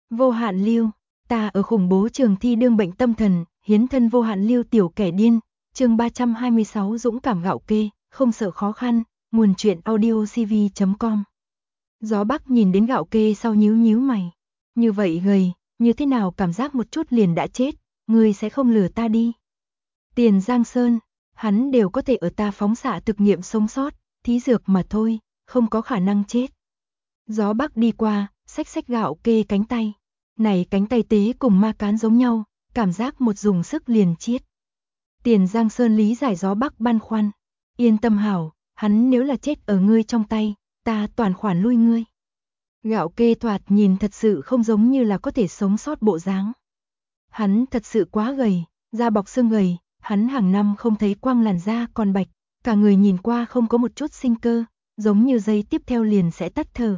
Vô hạn lưu, ta ở khủng bố trường thi đương bệnh tâm thần, hiến thân vô hạn lưu tiểu kẻ điên, chương 326 dũng cảm gạo kê, không sợ khó khăn, nguồn truyện audiocv.com. Gió Bắc nhìn đến gạo kê sau nhíu nhíu mày. Như vậy gầy, như thế nào cảm giác một chút liền đã chết, ngươi sẽ không lừa ta đi. Tiền Giang Sơn, hắn đều có thể ở ta phóng xạ thực nghiệm sống sót, thí dược mà thôi, không có khả năng chết. Gió Bắc đi qua, xách gạo kê cánh tay. Này cánh tay tế cùng ma cán giống nhau, cảm giác một dùng sức liền chiết. Tiền Giang Sơn lý giải Gió Bắc băn khoăn. Yên tâm hảo, hắn nếu là chết ở ngươi trong tay, ta toàn khoản lui ngươi. Gạo kê thoạt nhìn thật sự không giống như là có thể sống sót bộ dáng. Hắn thật sự quá gầy, da bọc xương gầy, hắn hàng năm không thấy quang làn da còn bạch, cả người nhìn qua không có một chút sinh cơ, giống như giây tiếp theo liền sẽ tắt thở.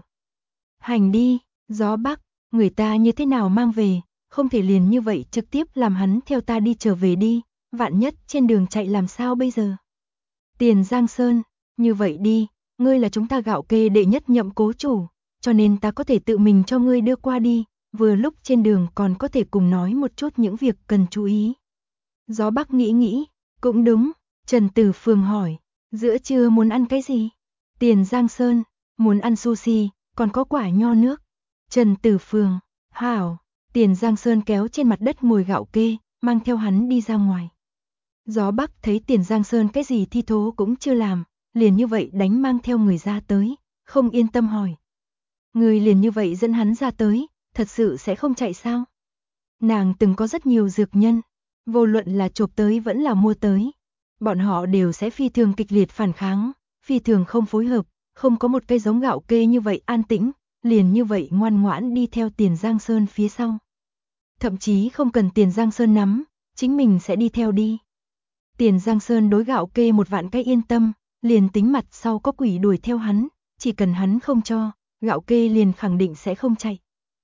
Hành đi, Gió Bắc, người ta như thế nào mang về, không thể liền như vậy trực tiếp làm hắn theo ta đi trở về đi, vạn nhất trên đường chạy làm sao bây giờ. Tiền Giang Sơn, như vậy đi, ngươi là chúng ta gạo kê đệ nhất nhậm cố chủ, cho nên ta có thể tự mình cho ngươi đưa qua đi, vừa lúc trên đường còn có thể cùng nói một chút những việc cần chú ý. Gió Bắc nghĩ, cũng đúng, Trần Tử Phương hỏi, giữa trưa muốn ăn cái gì? Tiền Giang Sơn, muốn ăn sushi, còn có quả nho nước. Trần Tử Phương, hảo, Tiền Giang Sơn kéo trên mặt đất mùi gạo kê, mang theo hắn đi ra ngoài. Gió Bắc thấy Tiền Giang Sơn cái gì thi thố cũng chưa làm, liền như vậy đánh mang theo người ra tới, không yên tâm hỏi. Người liền như vậy dẫn hắn ra tới, thật sự sẽ không chạy sao? Nàng từng có rất nhiều dược nhân, vô luận là chộp tới vẫn là mua tới. Bọn họ đều sẽ phi thường kịch liệt phản kháng, phi thường không phối hợp, không có một cây giống gạo kê như vậy an tĩnh, liền như vậy ngoan ngoãn đi theo Tiền Giang Sơn phía sau. Thậm chí không cần Tiền Giang Sơn nắm, chính mình sẽ đi theo đi. Tiền Giang Sơn đối gạo kê một vạn cái yên tâm, liền tính mặt sau có quỷ đuổi theo hắn, chỉ cần hắn không cho, gạo kê liền khẳng định sẽ không chạy.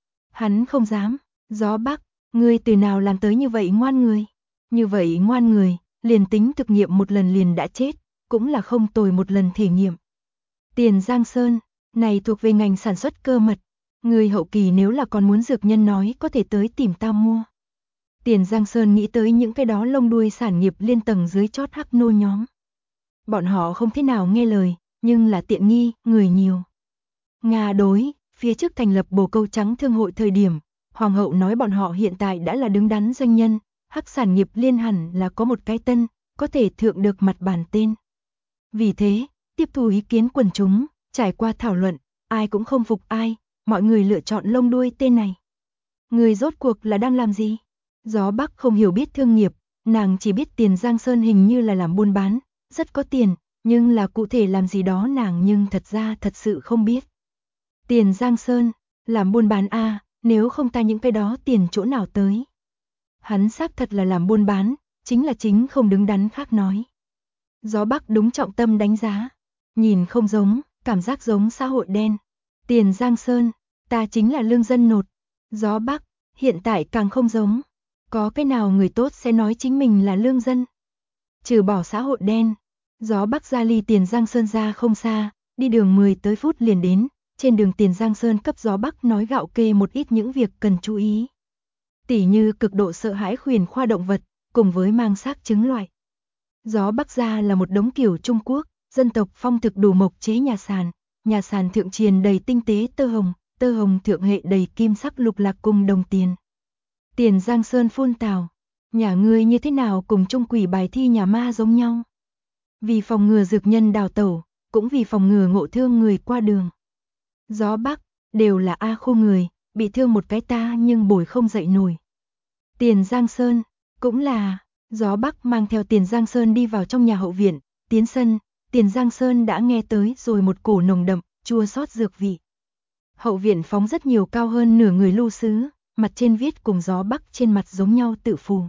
Hắn không dám, Gió Bắc, ngươi từ nào làm tới như vậy ngoan người? Như vậy ngoan người, liền tính thực nghiệm một lần liền đã chết, cũng là không tồi một lần thể nghiệm. Tiền Giang Sơn, này thuộc về ngành sản xuất cơ mật, người hậu kỳ nếu là còn muốn dược nhân nói có thể tới tìm tao mua. Tiền Giang Sơn nghĩ tới những cái đó lông đuôi sản nghiệp liên tầng dưới chót hắc nô nhóm. Bọn họ không thế nào nghe lời, nhưng là tiện nghi, người nhiều. Nga đối, phía trước thành lập Bồ Câu Trắng Thương hội thời điểm, Hoàng hậu nói bọn họ hiện tại đã là đứng đắn doanh nhân, hắc sản nghiệp liên hẳn là có một cái tân, có thể thượng được mặt bàn tên. Vì thế, tiếp thu ý kiến quần chúng, trải qua thảo luận, ai cũng không phục ai, mọi người lựa chọn lông đuôi tên này. Người rốt cuộc là đang làm gì? Gió Bắc không hiểu biết thương nghiệp, nàng chỉ biết Tiền Giang Sơn hình như là làm buôn bán, rất có tiền, nhưng là cụ thể làm gì đó nàng nhưng thật ra thật sự không biết. Tiền Giang Sơn, làm buôn bán a, nếu không ta những cái đó tiền chỗ nào tới. Hắn xác thật là làm buôn bán, chính là chính không đứng đắn khác nói. Gió Bắc đúng trọng tâm đánh giá, nhìn không giống, cảm giác giống xã hội đen. Tiền Giang Sơn, ta chính là lương dân nột. Gió Bắc, hiện tại càng không giống. Có cái nào người tốt sẽ nói chính mình là lương dân? Trừ bỏ xã hội đen, Gió Bắc ra ly Tiền Giang Sơn ra không xa, đi đường 10 tới phút liền đến. Trên đường Tiền Giang Sơn cấp Gió Bắc nói gạo kê một ít những việc cần chú ý. Tỉ như cực độ sợ hãi khuyển khoa động vật, cùng với mang xác trứng loại. Gió Bắc ra là một đống kiểu Trung Quốc, dân tộc phong thực đủ mộc chế nhà sàn thượng triền đầy tinh tế tơ hồng thượng hệ đầy kim sắc lục lạc cùng đồng tiền. Tiền Giang Sơn phun tào, nhà ngươi như thế nào cùng trung quỷ bài thi nhà ma giống nhau. Vì phòng ngừa dược nhân đào tẩu, cũng vì phòng ngừa ngộ thương người qua đường. Gió Bắc, đều là A khu người, bị thương một cái ta nhưng bồi không dậy nổi. Tiền Giang Sơn, cũng là, Gió Bắc mang theo Tiền Giang Sơn đi vào trong nhà hậu viện, tiến sân, Tiền Giang Sơn đã nghe tới rồi một cổ nồng đậm, chua xót dược vị. Hậu viện phóng rất nhiều cao hơn nửa người lưu sứ, mặt trên viết cùng Gió Bắc trên mặt giống nhau tự phù.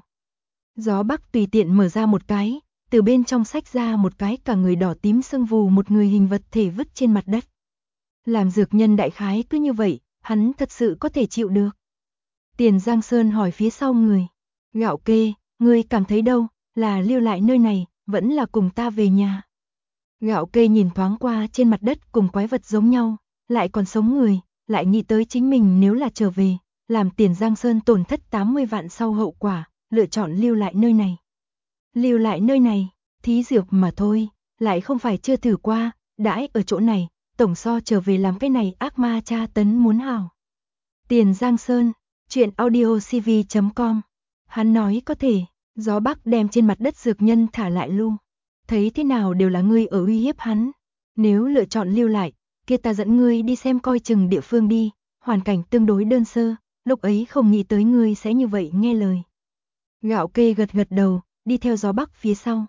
Gió Bắc tùy tiện mở ra một cái, từ bên trong sách ra một cái cả người đỏ tím sưng vù một người hình vật thể vứt trên mặt đất. Làm dược nhân đại khái cứ như vậy, hắn thật sự có thể chịu được. Tiền Giang Sơn hỏi phía sau người, gạo kê, ngươi cảm thấy đâu, là lưu lại nơi này, vẫn là cùng ta về nhà. Gạo kê nhìn thoáng qua trên mặt đất cùng quái vật giống nhau, lại còn sống người, lại nghĩ tới chính mình nếu là trở về, làm Tiền Giang Sơn tổn thất 80 vạn sau hậu quả, lựa chọn lưu lại nơi này. Lưu lại nơi này, thí dược mà thôi, lại không phải chưa thử qua, đãi ở chỗ này, tổng so trở về làm cái này ác ma tra tấn muốn hào. Tiền Giang Sơn, truyện audiocv.com. Hắn nói có thể, gió bắc đem trên mặt đất dược nhân thả lại lưu. Thấy thế nào đều là ngươi ở uy hiếp hắn. Nếu lựa chọn lưu lại, kia ta dẫn ngươi đi xem coi chừng địa phương đi, hoàn cảnh tương đối đơn sơ, lúc ấy không nghĩ tới ngươi sẽ như vậy nghe lời. Gạo kê gật gật đầu, đi theo gió bắc phía sau.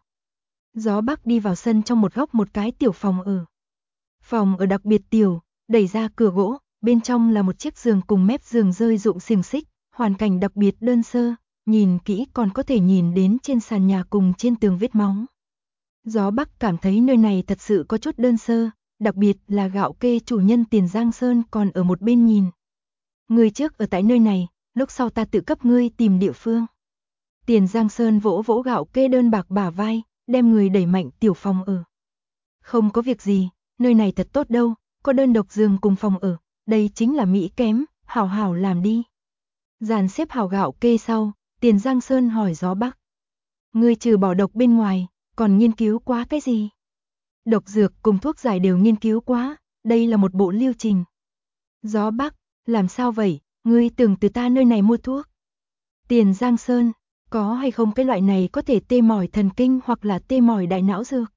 Gió bắc đi vào sân trong một góc một cái tiểu phòng ở. Phòng ở đặc biệt tiểu, đẩy ra cửa gỗ, bên trong là một chiếc giường cùng mép giường rơi rụng xiềng xích, hoàn cảnh đặc biệt đơn sơ, nhìn kỹ còn có thể nhìn đến trên sàn nhà cùng trên tường vết máu. Gió bắc cảm thấy nơi này thật sự có chút đơn sơ, đặc biệt là gạo kê chủ nhân Tiền Giang Sơn còn ở một bên nhìn. Ngươi trước ở tại nơi này, lúc sau ta tự cấp ngươi tìm địa phương. Tiền Giang Sơn vỗ vỗ gạo kê đơn bạc bả vai, đem người đẩy mạnh tiểu phòng ở. Không có việc gì, nơi này thật tốt đâu, có đơn độc giường cùng phòng ở, đây chính là mỹ kém, hảo hảo làm đi. Dàn xếp hảo gạo kê sau, Tiền Giang Sơn hỏi gió bắc. Ngươi trừ bỏ độc bên ngoài, còn nghiên cứu quá cái gì? Độc dược cùng thuốc giải đều nghiên cứu quá, đây là một bộ lưu trình. Gió bắc, làm sao vậy, ngươi tưởng từ ta nơi này mua thuốc? Tiền Giang Sơn, có hay không cái loại này có thể tê mỏi thần kinh hoặc là tê mỏi đại não dược?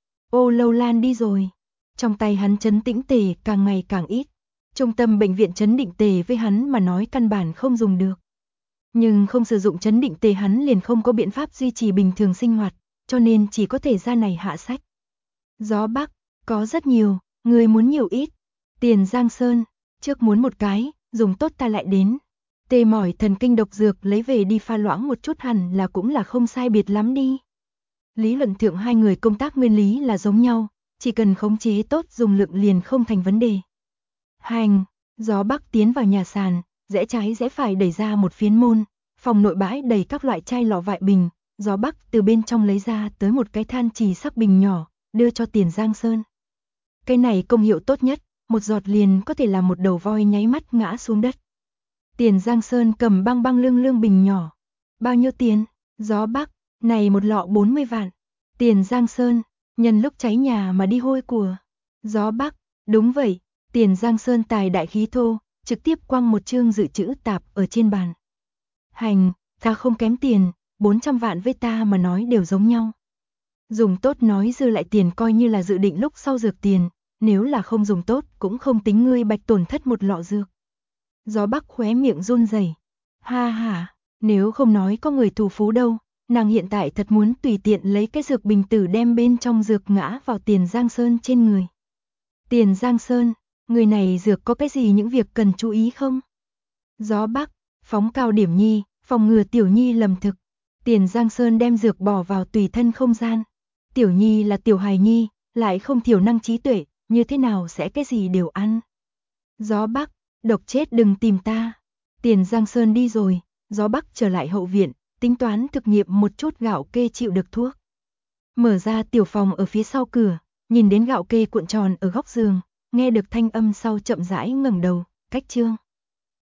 Ô lâu lan đi rồi. Trong tay hắn trấn tĩnh tề càng ngày càng ít. Trung tâm bệnh viện trấn định tề với hắn mà nói căn bản không dùng được. Nhưng không sử dụng trấn định tề hắn liền không có biện pháp duy trì bình thường sinh hoạt, cho nên chỉ có thể ra này hạ sách. Gió bắc, có rất nhiều, người muốn nhiều ít. Tiền Giang Sơn, trước muốn một cái, dùng tốt ta lại đến. Tê mỏi thần kinh độc dược lấy về đi pha loãng một chút hẳn là cũng là không sai biệt lắm đi. Lý luận thượng hai người công tác nguyên lý là giống nhau, chỉ cần khống chế tốt dùng lượng liền không thành vấn đề. Hành, gió bắc tiến vào nhà sàn, rẽ trái rẽ phải đẩy ra một phiến môn, phòng nội bãi đầy các loại chai lọ vại bình, gió bắc từ bên trong lấy ra tới một cái than trì sắc bình nhỏ, đưa cho Tiền Giang Sơn. Cái này công hiệu tốt nhất, một giọt liền có thể làm một đầu voi nháy mắt ngã xuống đất. Tiền Giang Sơn cầm băng băng lương lương bình nhỏ. Bao nhiêu tiền? Gió bắc, này một lọ 40 vạn. Tiền Giang Sơn, nhân lúc cháy nhà mà đi hôi của. Gió bắc, đúng vậy. Tiền Giang Sơn tài đại khí thô, trực tiếp quăng một chương dự trữ tạp ở trên bàn. Hành, ta không kém tiền, 400 vạn với ta mà nói đều giống nhau. Dùng tốt nói dư lại tiền coi như là dự định lúc sau dược tiền, nếu là không dùng tốt cũng không tính ngươi bạch tổn thất một lọ dược. Gió bắc khóe miệng run rẩy. Ha ha, nếu không nói có người thù phú đâu, nàng hiện tại thật muốn tùy tiện lấy cái dược bình tử đem bên trong dược ngã vào Tiền Giang Sơn trên người. Tiền Giang Sơn, người này dược có cái gì những việc cần chú ý không? Gió bắc, phóng cao điểm nhi, phòng ngừa tiểu nhi lầm thực. Tiền Giang Sơn đem dược bỏ vào tùy thân không gian. Tiểu nhi là tiểu hài nhi, lại không thiểu năng trí tuệ, như thế nào sẽ cái gì đều ăn. Gió bắc, độc chết đừng tìm ta. Tiền Giang Sơn đi rồi, gió bắc trở lại hậu viện, tính toán thực nghiệm một chút gạo kê chịu được thuốc. Mở ra tiểu phòng ở phía sau cửa, nhìn đến gạo kê cuộn tròn ở góc giường, nghe được thanh âm sau chậm rãi ngẩng đầu, cách chương.